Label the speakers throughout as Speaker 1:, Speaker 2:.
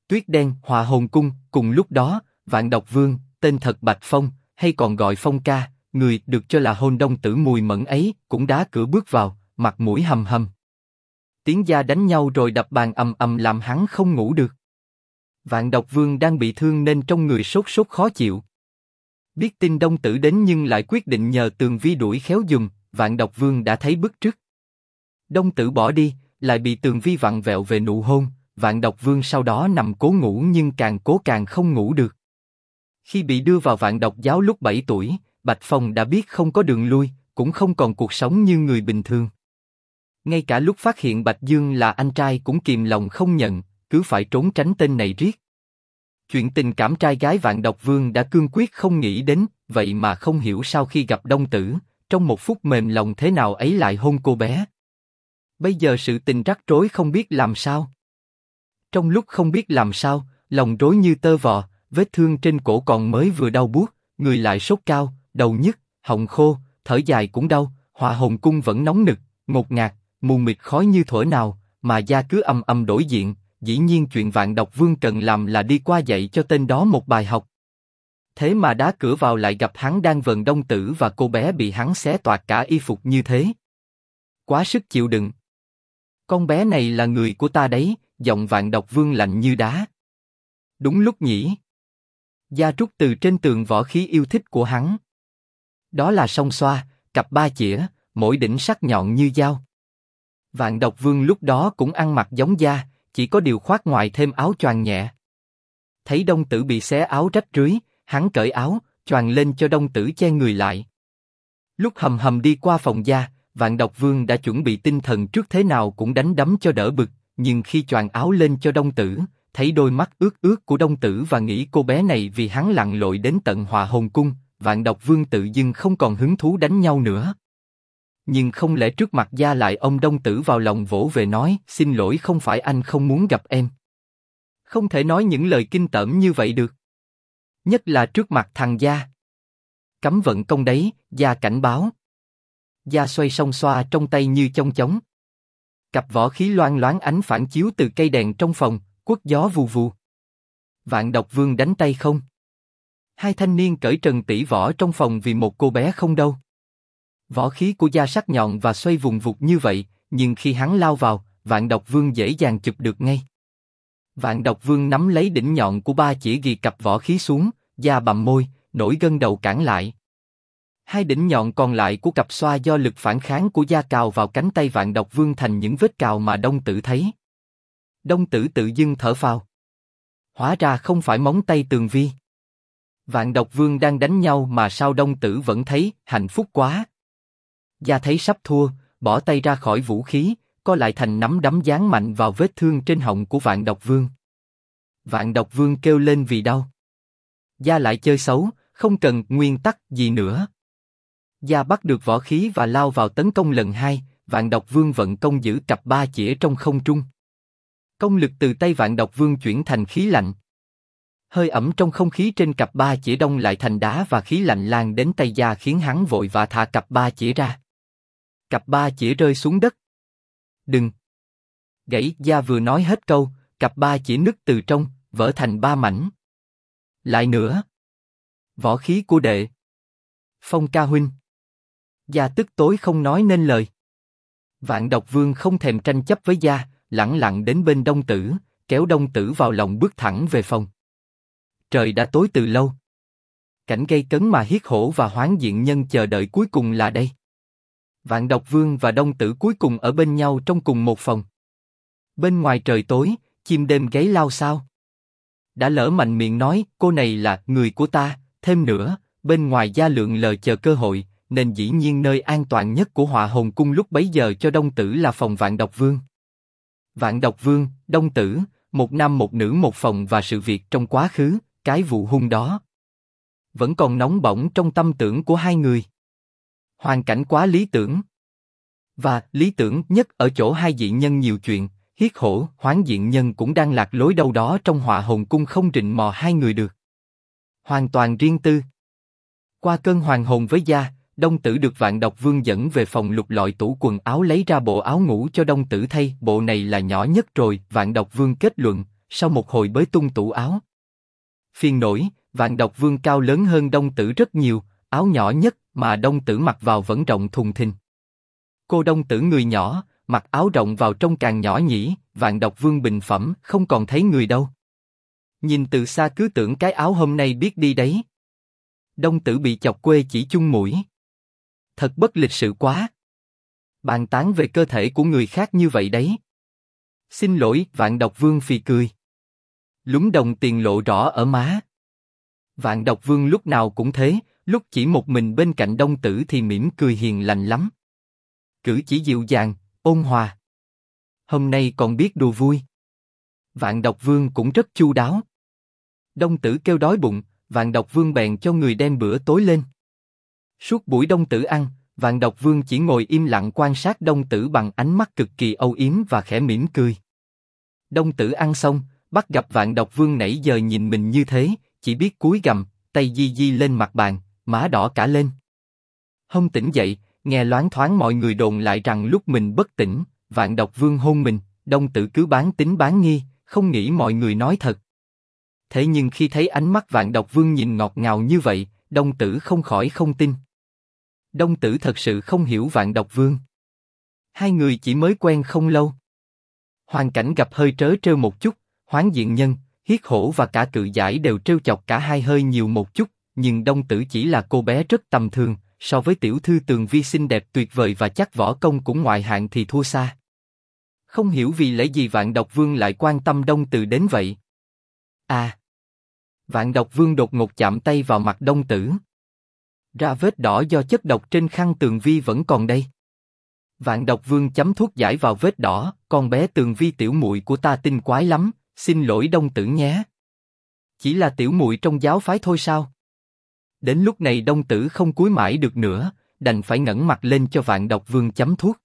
Speaker 1: Tuyết đen, Hỏa Hồn Cung. Cùng lúc đó, Vạn Độc Vương, tên thật Bạch Phong, hay còn gọi Phong Ca, người được cho là hôn đông tử Mùi Mẫn ấy, cũng đá cửa bước vào, mặt mũi hầm hầm. Tiếng da đánh nhau rồi đập bàn ầm ầm làm hắn không ngủ được. Vạn Độc Vương đang bị thương nên trong người sốt sốt khó chịu. Biết tin đông tử đến nhưng lại quyết định nhờ Tường Vi đuổi khéo giùm. Vạn Độc Vương đã thấy bức trước. Đông tử bỏ đi, lại bị Tường Vi vặn vẹo về nụ hôn. Vạn Độc Vương sau đó nằm cố ngủ nhưng càng cố càng không ngủ được. Khi bị đưa vào Vạn Độc giáo lúc 7 tuổi, Bạch Phong đã biết không có đường lui, cũng không còn cuộc sống như người bình thường. Ngay cả lúc phát hiện Bạch Dương là anh trai cũng kìm lòng không nhận, cứ phải trốn tránh tên này riết. Chuyện tình cảm trai gái Vạn Độc Vương đã cương quyết không nghĩ đến, vậy mà không hiểu sao khi gặp đông tử, trong một phút mềm lòng thế nào ấy lại hôn cô bé. Bây giờ sự tình rắc rối không biết làm sao. Trong lúc không biết làm sao, lòng rối như tơ vò, vết thương trên cổ còn mới vừa đau buốt, người lại sốt cao, đầu nhức, họng khô, thở dài cũng đau. Hỏa Hồn Cung vẫn nóng nực, ngột ngạt, mù mịt khói như thuở nào, mà da cứ âm âm đổi diện. Dĩ nhiên chuyện Vạn Độc Vương cần làm là đi qua dạy cho tên đó một bài học. Thế mà đá cửa vào lại gặp hắn đang vờn đông tử và cô bé bị hắn xé toạc cả y phục như thế. Quá sức chịu đựng. Con bé này là người của ta đấy, giọng Vạn Độc Vương lạnh như đá. Đúng lúc nhỉ. Da rút từ trên tường võ khí yêu thích của hắn. Đó là song xoa, cặp ba chĩa, mỗi đỉnh sắc nhọn như dao. Vạn Độc Vương lúc đó cũng ăn mặc giống da, chỉ có điều khoác ngoài thêm áo choàng nhẹ. Thấy đông tử bị xé áo rách rưới, hắn cởi áo, choàng lên cho đông tử che người lại. Lúc hầm hầm đi qua phòng da, Vạn Độc Vương đã chuẩn bị tinh thần trước thế nào cũng đánh đấm cho đỡ bực, nhưng khi choàng áo lên cho đông tử, thấy đôi mắt ướt ướt của đông tử và nghĩ cô bé này vì hắn lặn lội đến tận Hỏa Hồn Cung, Vạn Độc Vương tự dưng không còn hứng thú đánh nhau nữa. Nhưng không lẽ trước mặt da lại ông đông tử vào lòng vỗ về nói, xin lỗi không phải anh không muốn gặp em. Không thể nói những lời kinh tởm như vậy được. Nhất là trước mặt thằng da. Cấm vận công đấy, da cảnh báo. Da xoay song xoa trong tay như chong chóng. Cặp võ khí loang loáng ánh phản chiếu từ cây đèn trong phòng, quất gió vù vù. Vạn Độc Vương đánh tay không? Hai thanh niên cởi trần tỉ võ trong phòng vì một cô bé không đâu. Võ khí của da sắc nhọn và xoay vùng vụt như vậy, nhưng khi hắn lao vào, Vạn Độc Vương dễ dàng chụp được ngay. Vạn Độc Vương nắm lấy đỉnh nhọn của ba chỉ ghi cặp võ khí xuống, da bặm môi, nổi gân đầu cản lại. Hai đỉnh nhọn còn lại của cặp xoa do lực phản kháng của da cào vào cánh tay Vạn Độc Vương thành những vết cào mà đông tử thấy. Đông tử tự dưng thở phào. Hóa ra không phải móng tay Tường Vi. Vạn Độc Vương đang đánh nhau mà sao đông tử vẫn thấy hạnh phúc quá. Da thấy sắp thua, bỏ tay ra khỏi vũ khí, co lại thành nắm đấm giáng mạnh vào vết thương trên họng của Vạn Độc Vương. Vạn Độc Vương kêu lên vì đau. Da lại chơi xấu, không cần nguyên tắc gì nữa. Da bắt được võ khí và lao vào tấn công lần hai. Vạn Độc Vương vận công giữ cặp ba chĩa trong không trung. Công lực từ tay Vạn Độc Vương chuyển thành khí lạnh. Hơi ẩm trong không khí trên cặp ba chĩa đông lại thành đá và khí lạnh lan đến tay da khiến hắn vội vã thả cặp ba chĩa ra. Cặp ba chĩa rơi xuống đất. Đừng! Gãy! Da vừa nói hết câu, cặp ba chĩa nứt từ trong, vỡ thành ba mảnh. Lại nữa! Võ khí của đệ! Phong ca huynh! Da tức tối không nói nên lời. Vạn Độc Vương không thèm tranh chấp với da, lẳng lặng đến bên đông tử, kéo đông tử vào lòng bước thẳng về phòng. Trời đã tối từ lâu. Cảnh gây cấn mà Hiết Hổ và Hoán Diện Nhân chờ đợi cuối cùng là đây. Vạn Độc Vương và đông tử cuối cùng ở bên nhau trong cùng một phòng. Bên ngoài trời tối, chim đêm gáy lao sao. Đã lỡ mạnh miệng nói cô này là người của ta, thêm nữa, bên ngoài da lượng lờ chờ cơ hội, nên dĩ nhiên nơi an toàn nhất của Hỏa Hồn Cung lúc bấy giờ cho đông tử là phòng Vạn Độc Vương. Vạn Độc Vương, đông tử, một nam một nữ một phòng và sự việc trong quá khứ, cái vụ hung đó vẫn còn nóng bỏng trong tâm tưởng của hai người. Hoàn cảnh quá lý tưởng. Và lý tưởng nhất ở chỗ hai dị nhân nhiều chuyện, Hiết Hổ, Hoán Diện Nhân cũng đang lạc lối đâu đó trong Hỏa Hồn Cung không rình mò hai người được. Hoàn toàn riêng tư. Qua cơn hoàn hồn với da, đông tử được Vạn Độc Vương dẫn về phòng lục lọi tủ quần áo lấy ra bộ áo ngủ cho đông tử thay. Bộ này là nhỏ nhất rồi, Vạn Độc Vương kết luận, sau một hồi bới tung tủ áo. Phiền nổi, Vạn Độc Vương cao lớn hơn Đông Tử rất nhiều, áo nhỏ nhất mà Đông Tử mặc vào vẫn rộng thùng thình. Cô Đông Tử người nhỏ, mặc áo rộng vào trông càng nhỏ nhỉ, Vạn Độc Vương bình phẩm, không còn thấy người đâu. Nhìn từ xa cứ tưởng cái áo hôm nay biết đi đấy. Đông Tử bị chọc quê chỉ chung mũi. Thật bất lịch sự quá. Bàn tán về cơ thể của người khác như vậy đấy. Xin lỗi, Vạn Độc Vương phì cười. Lúm đồng tiền lộ rõ ở má. Vạn Độc Vương lúc nào cũng thế, lúc chỉ một mình bên cạnh Đông Tử thì mỉm cười hiền lành lắm. Cử chỉ dịu dàng, ôn hòa. Hôm nay còn biết đùa vui. Vạn Độc Vương cũng rất chu đáo. Đông Tử kêu đói bụng, Vạn Độc Vương bèn cho người đem bữa tối lên. Suốt buổi Đông Tử ăn, Vạn Độc Vương chỉ ngồi im lặng quan sát Đông Tử bằng ánh mắt cực kỳ âu yếm và khẽ mỉm cười. Đông Tử ăn xong, bắt gặp Vạn Độc Vương nãy giờ nhìn mình như thế, chỉ biết cúi gằm, tay di di lên mặt bàn, má đỏ cả lên. Hôm tỉnh dậy, nghe loáng thoáng mọi người đồn lại rằng lúc mình bất tỉnh, Vạn Độc Vương hôn mình, Đông Tử cứ bán tín bán nghi, không nghĩ mọi người nói thật. Thế nhưng khi thấy ánh mắt Vạn Độc Vương nhìn ngọt ngào như vậy, Đông Tử không khỏi không tin. Đông Tử thật sự không hiểu Vạn Độc Vương. Hai người chỉ mới quen không lâu. Hoàn cảnh gặp hơi trớ trêu một chút, Hoán Diện Nhân, Hiết Hổ và cả Cự Giải đều trêu chọc cả hai hơi nhiều một chút, nhưng Đông Tử chỉ là cô bé rất tầm thường, so với tiểu thư Tường Vi xinh đẹp tuyệt vời và chắc võ công cũng ngoại hạng thì thua xa. Không hiểu vì lẽ gì Vạn Độc Vương lại quan tâm Đông Tử đến vậy. À! Vạn Độc Vương đột ngột chạm tay vào mặt Đông Tử. Ra vết đỏ do chất độc trên khăn Tường Vi vẫn còn đây. Vạn Độc Vương chấm thuốc giải vào vết đỏ, con bé Tường Vi tiểu muội của ta tinh quái lắm, xin lỗi Đông Tử nhé. Chỉ là tiểu muội trong giáo phái thôi sao? Đến lúc này Đông Tử không cúi mãi được nữa, đành phải ngẩng mặt lên cho Vạn Độc Vương chấm thuốc.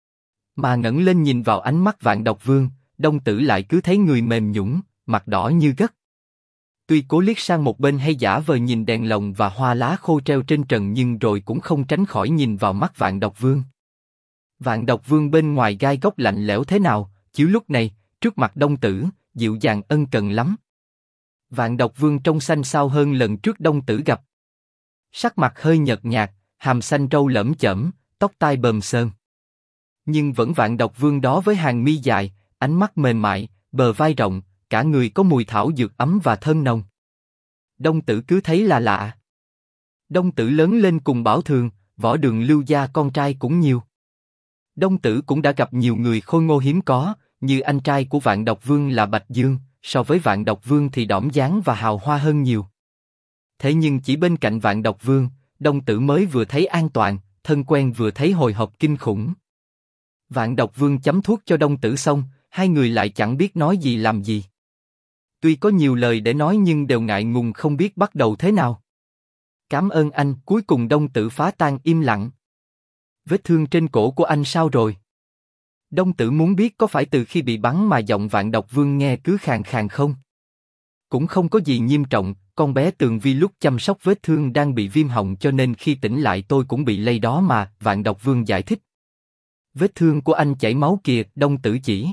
Speaker 1: Mà ngẩng lên nhìn vào ánh mắt Vạn Độc Vương, Đông Tử lại cứ thấy người mềm nhũn, mặt đỏ như gấc. Tuy cố liếc sang một bên hay giả vờ nhìn đèn lồng và hoa lá khô treo trên trần nhưng rồi cũng không tránh khỏi nhìn vào mắt Vạn Độc Vương. Vạn Độc Vương bên ngoài gai góc lạnh lẽo thế nào, chiếu lúc này, trước mặt Đông Tử, dịu dàng ân cần lắm. Vạn Độc Vương trông xanh xao hơn lần trước Đông Tử gặp. Sắc mặt hơi nhợt nhạt, hàm xanh râu lởm chởm, tóc tai bờm sờn. Nhưng vẫn Vạn Độc Vương đó với hàng mi dài, ánh mắt mềm mại, bờ vai rộng, cả người có mùi thảo dược ấm và thơm nồng. Đông Tử cứ thấy là lạ. Đông Tử lớn lên cùng Bảo Thường, Võ Đường Lưu gia con trai cũng nhiều. Đông Tử cũng đã gặp nhiều người khôi ngô hiếm có, như anh trai của Vạn Độc Vương là Bạch Dương, so với Vạn Độc Vương thì đỏm dáng và hào hoa hơn nhiều. Thế nhưng chỉ bên cạnh Vạn Độc Vương, Đông Tử mới vừa thấy an toàn, thân quen vừa thấy hồi hộp kinh khủng. Vạn Độc Vương chấm thuốc cho Đông Tử xong, hai người lại chẳng biết nói gì làm gì. Tuy có nhiều lời để nói nhưng đều ngại ngùng không biết bắt đầu thế nào. Cảm ơn anh, cuối cùng Đông Tử phá tan im lặng. Vết thương trên cổ của anh sao rồi? Đông Tử muốn biết có phải từ khi bị bắn mà giọng Vạn Độc Vương nghe cứ khàn khàn không? Cũng không có gì nghiêm trọng, con bé Tường Vi lúc chăm sóc vết thương đang bị viêm họng cho nên khi tỉnh lại tôi cũng bị lây đó mà, Vạn Độc Vương giải thích. Vết thương của anh chảy máu kìa, Đông Tử chỉ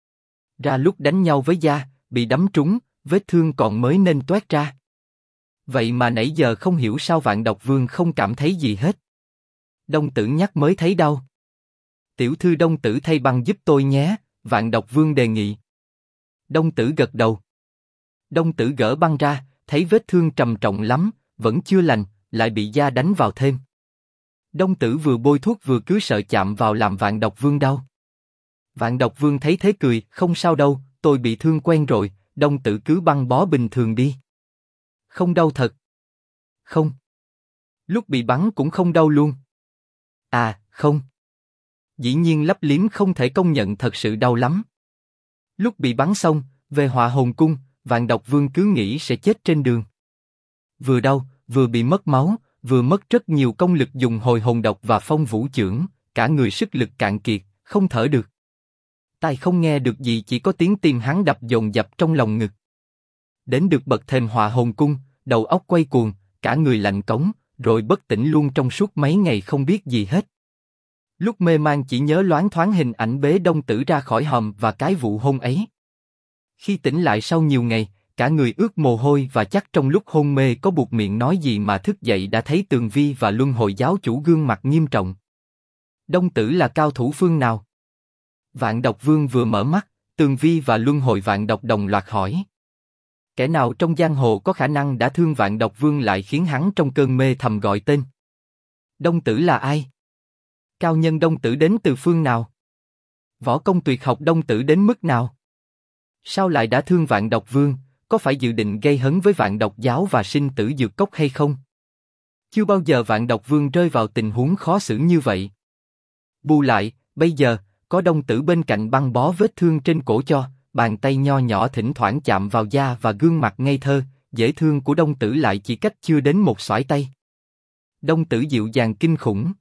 Speaker 1: ra lúc đánh nhau với gia, bị đấm trúng, vết thương còn mới nên toét ra. Vậy mà nãy giờ không hiểu sao Vạn Độc Vương không cảm thấy gì hết. Đông Tử nhắc mới thấy đau. Tiểu thư Đông Tử thay băng giúp tôi nhé, Vạn Độc Vương đề nghị. Đông Tử gật đầu. Đông Tử gỡ băng ra, thấy vết thương trầm trọng lắm, vẫn chưa lành, lại bị gia đánh vào thêm. Đông Tử vừa bôi thuốc vừa cứ sợ chạm vào làm Vạn Độc Vương đau. Vạn Độc Vương thấy thế cười, không sao đâu, tôi bị thương quen rồi, Đông Tử cứ băng bó bình thường đi. Không đau thật. Không. Lúc bị bắn cũng không đau luôn. À, không. Dĩ nhiên lấp liếm không thể công nhận thật sự đau lắm. Lúc bị bắn xong, về Hỏa Hồn Cung, Vạn Độc Vương cứ nghĩ sẽ chết trên đường. Vừa đau, vừa bị mất máu, vừa mất rất nhiều công lực dùng hồi hồn độc và phong vũ chưởng, cả người sức lực cạn kiệt, không thở được. Tai không nghe được gì, chỉ có tiếng tim hắn đập dồn dập trong lòng ngực. Đến được bậc thềm Hỏa Hồn Cung, đầu óc quay cuồng, cả người lạnh cống, rồi bất tỉnh luôn trong suốt mấy ngày không biết gì hết. Lúc mê man chỉ nhớ loáng thoáng hình ảnh bế Đông Tử ra khỏi hòm và cái vụ hôn ấy. Khi tỉnh lại sau nhiều ngày, cả người ướt mồ hôi và chắc trong lúc hôn mê có buột miệng nói gì mà thức dậy đã thấy Tường Vi và Luân Hồi giáo chủ gương mặt nghiêm trọng. Đông Tử là cao thủ phương nào? Vạn Độc Vương vừa mở mắt, Tường Vi và Luân Hồi Vạn Độc đồng loạt hỏi. Kẻ nào trong giang hồ có khả năng đã thương Vạn Độc Vương lại khiến hắn trong cơn mê thầm gọi tên? Đông Tử là ai? Cao nhân Đông Tử đến từ phương nào? Võ công tuyệt học Đông Tử đến mức nào? Sao lại đã thương Vạn Độc Vương? Có phải dự định gây hấn với Vạn Độc giáo và sinh tử dược cốc hay không? Chưa bao giờ Vạn Độc Vương rơi vào tình huống khó xử như vậy. Bù lại, bây giờ có Đông Tử bên cạnh băng bó vết thương trên cổ cho, bàn tay nho nhỏ thỉnh thoảng chạm vào da và gương mặt ngây thơ, dễ thương của Đông Tử lại chỉ cách chưa đến một xoải tay. Đông Tử dịu dàng kinh khủng.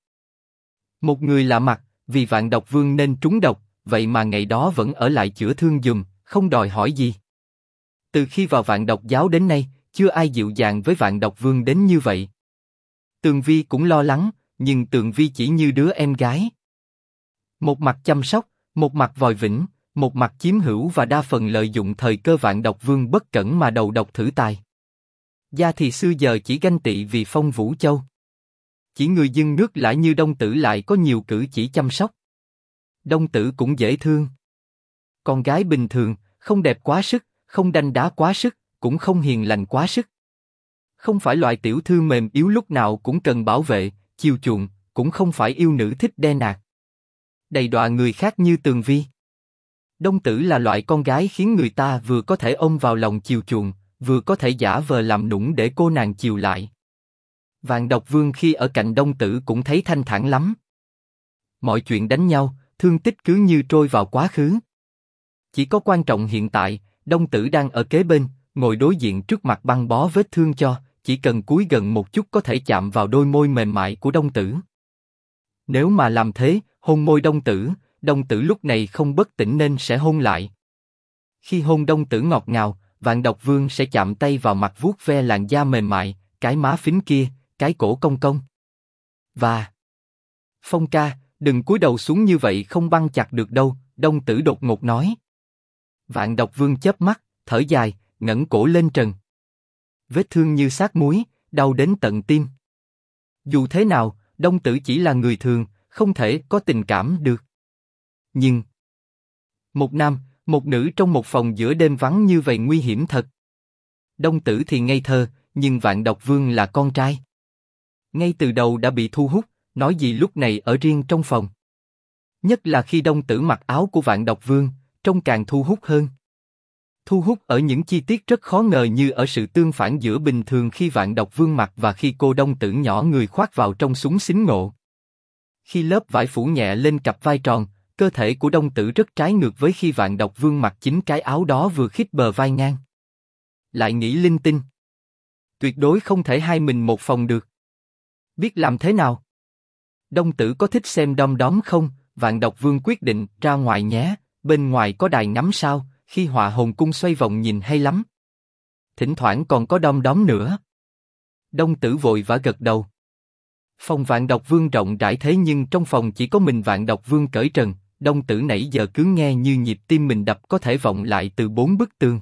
Speaker 1: Một người lạ mặt, vì Vạn Độc Vương nên trúng độc, vậy mà ngày đó vẫn ở lại chữa thương giùm, không đòi hỏi gì. Từ khi vào Vạn Độc giáo đến nay, chưa ai dịu dàng với Vạn Độc Vương đến như vậy. Tường Vi cũng lo lắng, nhưng Tường Vi chỉ như đứa em gái. Một mặt chăm sóc, một mặt vòi vĩnh, một mặt chiếm hữu và đa phần lợi dụng thời cơ Vạn Độc Vương bất cẩn mà đầu độc thử tài. Gia thì xưa giờ chỉ ganh tị vì Phong Vũ Châu. Chỉ người dân nước lã như Đông Tử lại có nhiều cử chỉ chăm sóc. Đông Tử cũng dễ thương. Con gái bình thường, không đẹp quá sức, không đanh đá quá sức, cũng không hiền lành quá sức. Không phải loại tiểu thư mềm yếu lúc nào cũng cần bảo vệ, chiều chuộng, cũng không phải yêu nữ thích đe nạt. Đầy đọa người khác như Tường Vi. Đông Tử là loại con gái khiến người ta vừa có thể ôm vào lòng chiều chuộng, vừa có thể giả vờ làm nũng để cô nàng chiều lại. Vạn Độc Vương khi ở cạnh Đông Tử cũng thấy thanh thản lắm. Mọi chuyện đánh nhau, thương tích cứ như trôi vào quá khứ. Chỉ có quan trọng hiện tại, Đông Tử đang ở kế bên, ngồi đối diện trước mặt băng bó vết thương cho, chỉ cần cúi gần một chút có thể chạm vào đôi môi mềm mại của Đông Tử. Nếu mà làm thế, hôn môi Đông Tử lúc này không bất tỉnh nên sẽ hôn lại. Khi hôn Đông Tử ngọt ngào, Vạn Độc Vương sẽ chạm tay vào mặt vuốt ve làn da mềm mại, cái má phím kia, cái cổ cong cong. Và Phong ca, đừng cúi đầu xuống như vậy không băng chặt được đâu, Đông Tử đột ngột nói. Vạn Độc Vương chớp mắt, thở dài, ngẩng cổ lên trần. Vết thương như xác muối, đau đến tận tim. Dù thế nào, Đông Tử chỉ là người thường, không thể có tình cảm được. Nhưng một nam, một nữ trong một phòng giữa đêm vắng như vậy nguy hiểm thật. Đông Tử thì ngây thơ, nhưng Vạn Độc Vương là con trai. Ngay từ đầu đã bị thu hút, nói gì lúc này ở riêng trong phòng. Nhất là khi Đông Tử mặc áo của Vạn Độc Vương, trông càng thu hút hơn. Thu hút ở những chi tiết rất khó ngờ như ở sự tương phản giữa bình thường khi Vạn Độc Vương mặc và khi cô Đông Tử nhỏ người khoác vào trong súng xính ngộ. Khi lớp vải phủ nhẹ lên cặp vai tròn, cơ thể của Đông Tử rất trái ngược với khi Vạn Độc Vương mặc chính cái áo đó vừa khít bờ vai ngang. Lại nghĩ linh tinh. Tuyệt đối không thể hai mình một phòng được. Biết làm thế nào? Đông Tử có thích xem đom đóm không? Vạn Độc Vương quyết định ra ngoài nhé, bên ngoài có đài ngắm sao, khi Họa Hồn Cung xoay vòng nhìn hay lắm. Thỉnh thoảng còn có đom đóm nữa. Đông Tử vội vã gật đầu. Phòng Vạn Độc Vương rộng rãi thế nhưng trong phòng chỉ có mình Vạn Độc Vương cởi trần, Đông Tử nãy giờ cứ nghe như nhịp tim mình đập có thể vọng lại từ 4 bức tường.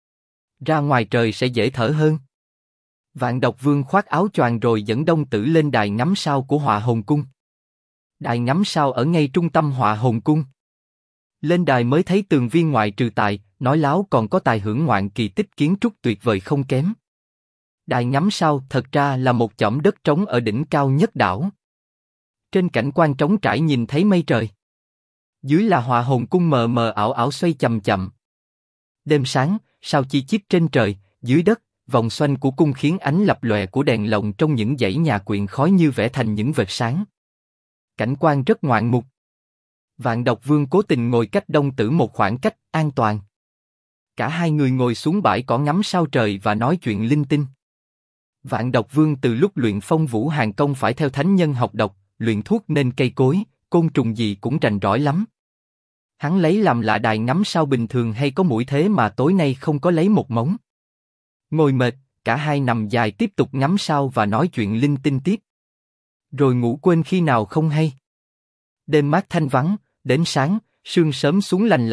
Speaker 1: Ra ngoài trời sẽ dễ thở hơn. Vạn Độc Vương khoác áo choàng rồi dẫn Đông Tử lên đài ngắm sao của Họa Hồn Cung. Đài ngắm sao ở ngay trung tâm Họa Hồn Cung. Lên đài mới thấy Tường Vi ngoại trừ tài, nói láo còn có tài hưởng ngoạn kỳ tích kiến trúc tuyệt vời không kém. Đài ngắm sao thật ra là một chõm đất trống ở đỉnh cao nhất đảo. Trên cảnh quan trống trải nhìn thấy mây trời. Dưới là Họa Hồn Cung mờ mờ ảo ảo xoay chậm chậm. Đêm sáng, sao chi chít trên trời, dưới đất, vòng xoanh của cung khiến ánh lập lòe của đèn lồng trong những dãy nhà quyện khói như vẽ thành những vệt sáng. Cảnh quan rất ngoạn mục. Vạn Độc Vương cố tình ngồi cách Đông Tử một khoảng cách an toàn. Cả hai người ngồi xuống bãi cỏ ngắm sao trời và nói chuyện linh tinh. Vạn Độc Vương từ lúc luyện Phong Vũ Hàn Công phải theo thánh nhân học độc, luyện thuốc nên cây cối, côn trùng gì cũng rành rõi lắm. Hắn lấy làm lạ đài ngắm sao bình thường hay có mũi thế mà tối nay không có lấy một mống. Ngồi mệt, cả hai nằm dài tiếp tục ngắm sao và nói chuyện linh tinh tiếp. Rồi ngủ quên khi nào không hay. Đêm mát thanh vắng, đến sáng, sương sớm xuống lành lạnh,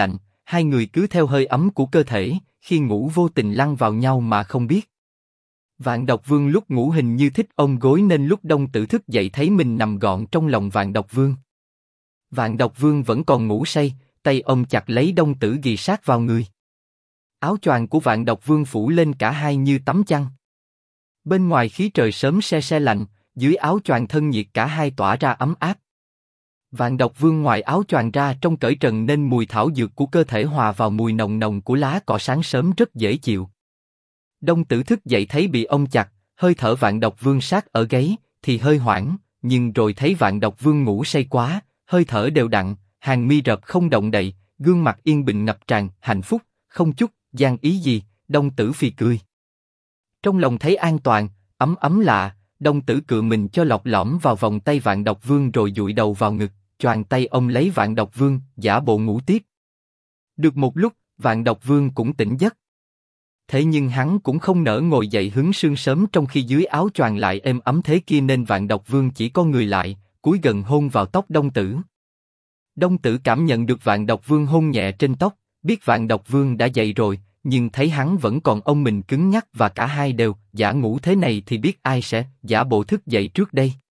Speaker 1: hai người cứ theo hơi ấm của cơ thể, khi ngủ vô tình lăn vào nhau mà không biết. Vạn Độc Vương lúc ngủ hình như thích ôm gối nên lúc Đông Tử thức dậy thấy mình nằm gọn trong lòng Vạn Độc Vương. Vạn Độc Vương vẫn còn ngủ say, tay ôm chặt lấy Đông Tử ghì sát vào người. Áo choàng của Vạn Độc Vương phủ lên cả hai như tấm chăn. Bên ngoài khí trời sớm se se lạnh, dưới áo choàng thân nhiệt cả hai tỏa ra ấm áp. Vạn Độc Vương ngoài áo choàng ra trông cởi trần nên mùi thảo dược của cơ thể hòa vào mùi nồng nồng của lá cỏ sáng sớm rất dễ chịu. Đông Tử thức dậy thấy bị ôm chặt, hơi thở Vạn Độc Vương sát ở gáy, thì hơi hoảng, nhưng rồi thấy Vạn Độc Vương ngủ say quá, hơi thở đều đặn, hàng mi rậm không động đậy, gương mặt yên bình ngập tràn hạnh phúc, không chút gian ý gì. Đông Tử phì cười. Trong lòng thấy an toàn, ấm ấm lạ, Đông Tử cựa mình cho lọt lõm vào vòng tay Vạn Độc Vương rồi dụi đầu vào ngực, choàng tay ôm lấy Vạn Độc Vương, giả bộ ngủ tiếp. Được một lúc, Vạn Độc Vương cũng tỉnh giấc. Thế nhưng hắn cũng không nỡ ngồi dậy hứng sương sớm trong khi dưới áo choàng lại êm ấm thế kia nên Vạn Độc Vương chỉ co người lại, cúi gần hôn vào tóc Đông Tử. Đông Tử cảm nhận được Vạn Độc Vương hôn nhẹ trên tóc, biết Vạn Độc Vương đã dậy rồi, nhưng thấy hắn vẫn còn ôm mình cứng nhắc và cả hai đều giả ngủ thế này thì biết ai sẽ giả bộ thức dậy trước đây.